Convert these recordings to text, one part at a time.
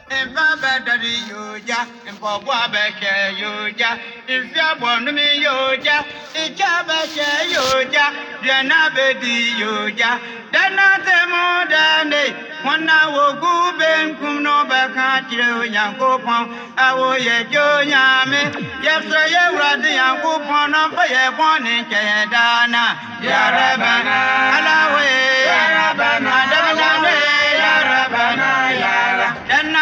in Babadari Yoja, in Bobwabeke Yoja, if Yabonumi Yoja, in Jabake Yoja, Janabedi Yoja, Danate Modane. One hour go ben kuno bakatiro yankopon awoye jo nyame yefre ye wrade yankopon no fa ye bone kedana ya rabana alawe ya rabana dabana ya rabana ya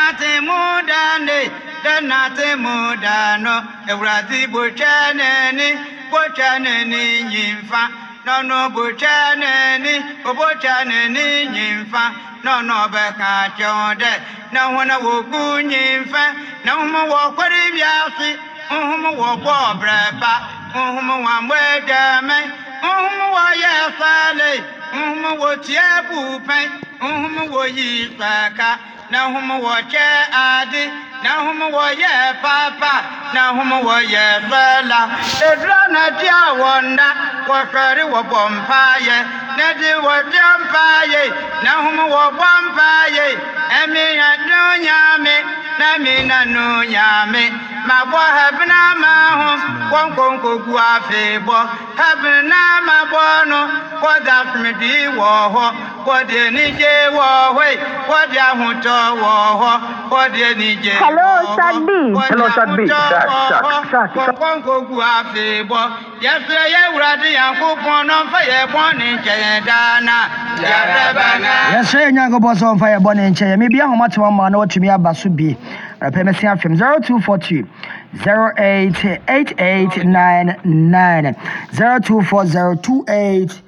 danate mudano ewrade bochane ni nyimfa no bochane ni obochane ni nyimfa no beka chode na wana wo kunyimfa na huma wo kwari biafi huma wo bobreba huma wa mwedeme huma wo yefale huma wo tiebu pen huma wo yipaka na huma wo che adi na huma wo ye papa na huma wo ye fela edra na dia wonda wo kwari wo bompaye na di wo jampaye na huma wo bompaye emi ya dunyame na mi na no nyame ma bo habna ma ho konko gu afebo habna ma bo no ko da fmidi wo ho ko de ni je wo hwe ko de ahuto wo ho ko de ni je Hello, Sadbi. konko gu afebo ya fere ye wurade yankopon no fa ye bone nche dana ya rabana yes say nyango boss on fire bone nche me bia homatema ma na watumi abaso bi rapemesi afem 0242 088899 024028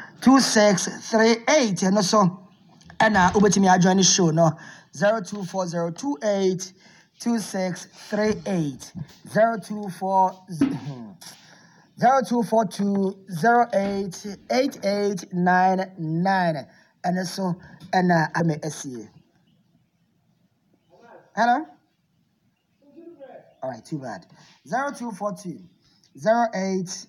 2638 and so and ubetimi adjoin the show no 024028 2638 0242088899 and so and I'm a SCA. Hello? All right, too bad. 0242 08